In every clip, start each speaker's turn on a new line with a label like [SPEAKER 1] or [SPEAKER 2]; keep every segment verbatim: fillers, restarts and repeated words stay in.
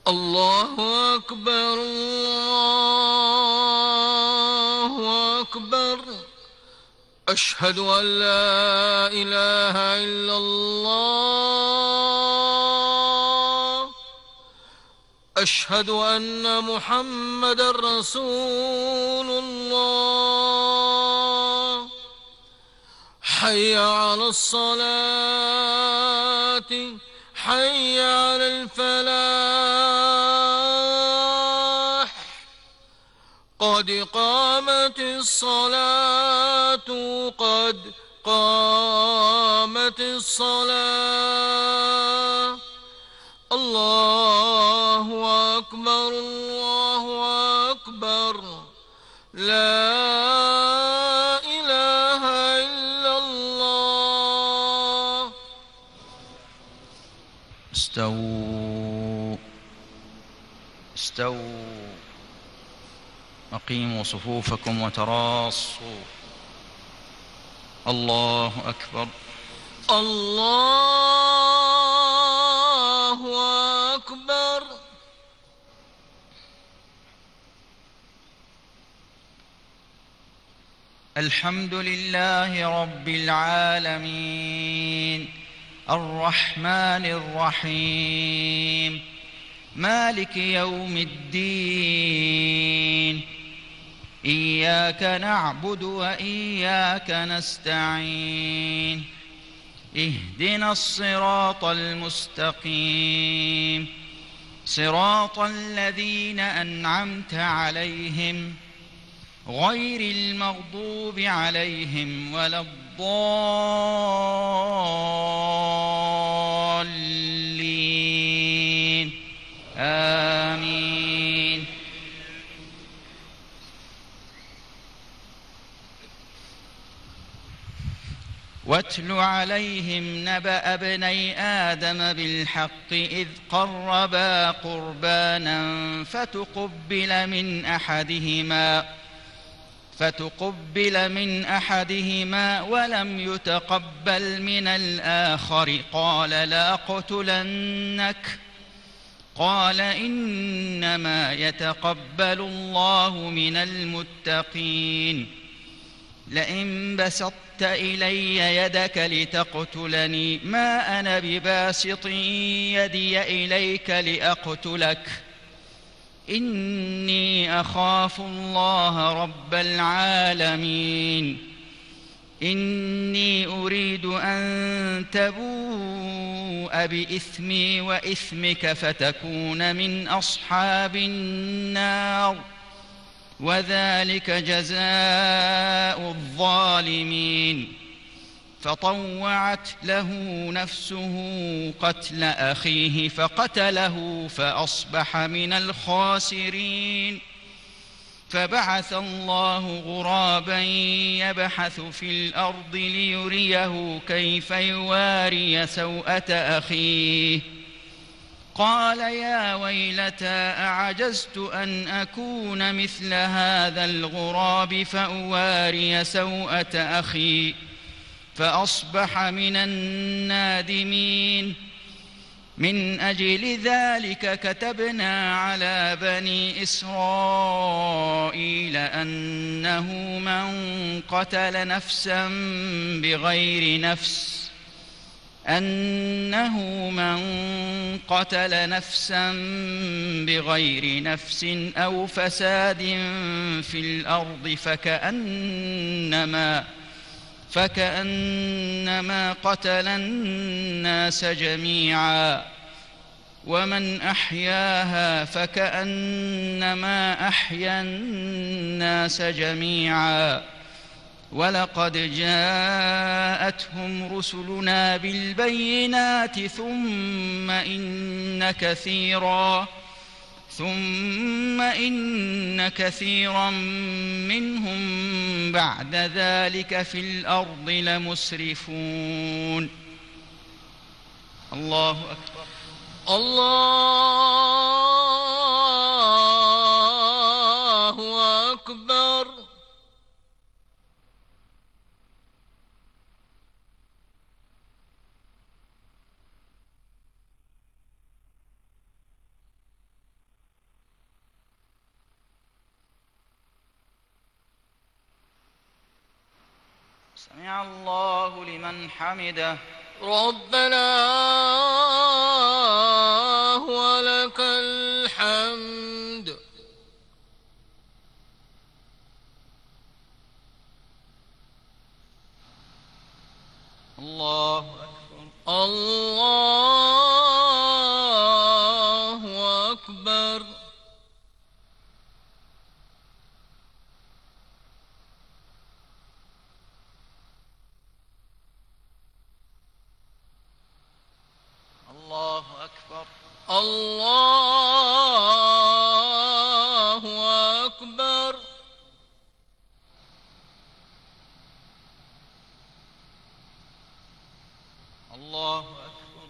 [SPEAKER 1] الله أكبر الله أكبر. أشهد أن لا إله إلا الله. أشهد أن محمدًا رسول الله. حي على الصلاة حي على الفلاح. قد قامت الصلاة قد قامت الصلاة. الله أكبر الله أكبر. لا إله إلا الله.
[SPEAKER 2] استووا استووا أقيموا صفوفكم وتراصوا. الله أكبر.
[SPEAKER 1] الله أكبر.
[SPEAKER 2] الحمد لله رب العالمين الرحمن الرحيم مالك يوم الدين. إياك نعبد وإياك نستعين. اهدنا الصراط المستقيم صراط الذين أنعمت عليهم غير المغضوب عليهم ولا الضالين. آمين. واتل عليهم نبأ ابني آدم بالحق إذ قربا قربانا فتقبل من أحدهما فتقبل من أحدهما ولم يتقبل من الآخر قال لأقتلنك. قال إنما يتقبل الله من المتقين. لئن بسطت إلي يدك لتقتلني ما أنا بباسط يدي إليك لأقتلك إني أخاف الله رب العالمين. إني أريد أن تبوء بإثمي وإثمك فتكون من أصحاب النار وذلك جزاء الظالمين. فطوعت له نفسه قتل أخيه فقتله فأصبح من الخاسرين. فبعث الله غرابا يبحث في الأرض ليريه كيف يواري سوءة أخيه. قال يا ويلتى أعجزت أن أكون مثل هذا الغراب فأواري سوءة أخي فأصبح من النادمين. من أجل ذلك كتبنا على بني إسرائيل أنه من قتل نفسا بغير نفس أنه من قتل نفسا بغير نفس أو فساد في الأرض فكأنما فكأنما قتل الناس جميعا ومن أحياها فكأنما أحيا الناس جميعا. ولقد جاءتهم رسلنا بالبينات ثم إن كثيرا ثم إن كثيرا منهم بعد ذلك في الأرض لمسرفون. الله أكبر.
[SPEAKER 1] الله أكبر.
[SPEAKER 2] سمع الله لمن حمده.
[SPEAKER 1] ربنا ولك الحمد.
[SPEAKER 2] الله أكبر.
[SPEAKER 1] الله أكبر.
[SPEAKER 2] الله أكبر.
[SPEAKER 1] الله أكبر.
[SPEAKER 2] الله أكبر.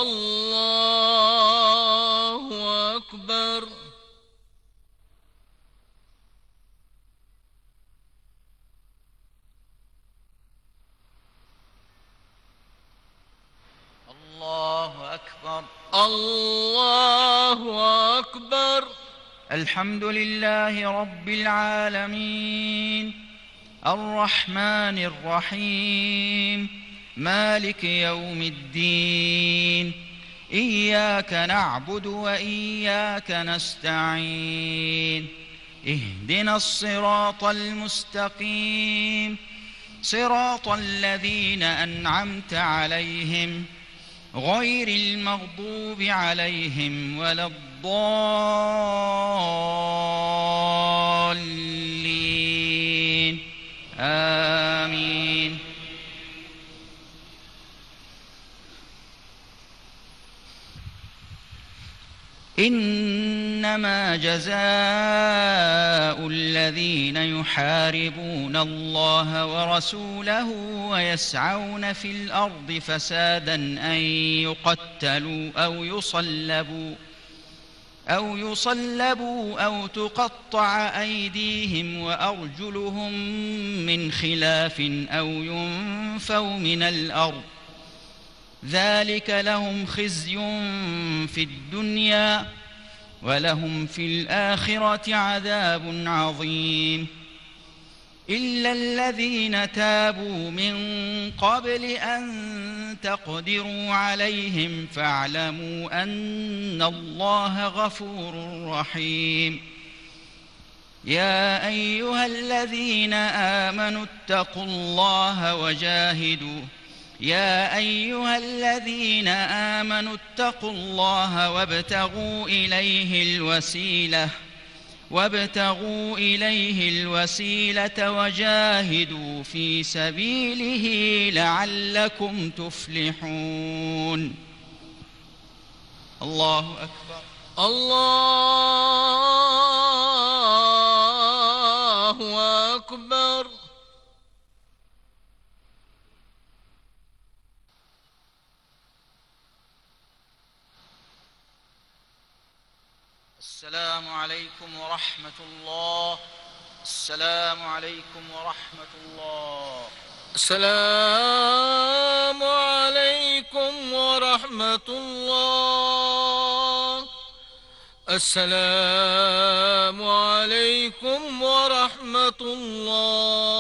[SPEAKER 1] الله أكبر.
[SPEAKER 2] الله أكبر.
[SPEAKER 1] الله أكبر.
[SPEAKER 2] الحمد لله رب العالمين الرحمن الرحيم مالك يوم الدين إياك نعبد وإياك نستعين اهدنا الصراط المستقيم صراط الذين أنعمت عليهم غير المغضوب عليهم ولا الضالين آمين. إنما جزاء الذين يحاربون الله ورسوله ويسعون في الأرض فسادا أن يقتلوا أو يصلبوا أو يصلبوا أو تقطع أيديهم وأرجلهم من خلاف أو ينفوا من الأرض ذلك لهم خزي في الدنيا ولهم في الآخرة عذاب عظيم. إلا الذين تابوا من قبل أن تقدروا عليهم فاعلموا أن الله غفور رحيم. يا أيها الذين آمنوا اتقوا الله وجاهدوا يا أيها الذين آمنوا اتقوا الله وابتغوا إليه الوسيلة وابتغوا إليه الوسيلة وجاهدوا في سبيله لعلكم تفلحون. الله أكبر.
[SPEAKER 1] الله أكبر.
[SPEAKER 2] السلام عليكم ورحمة الله. السلام عليكم ورحمة الله.
[SPEAKER 1] السلام عليكم ورحمة الله. السلام عليكم ورحمة الله.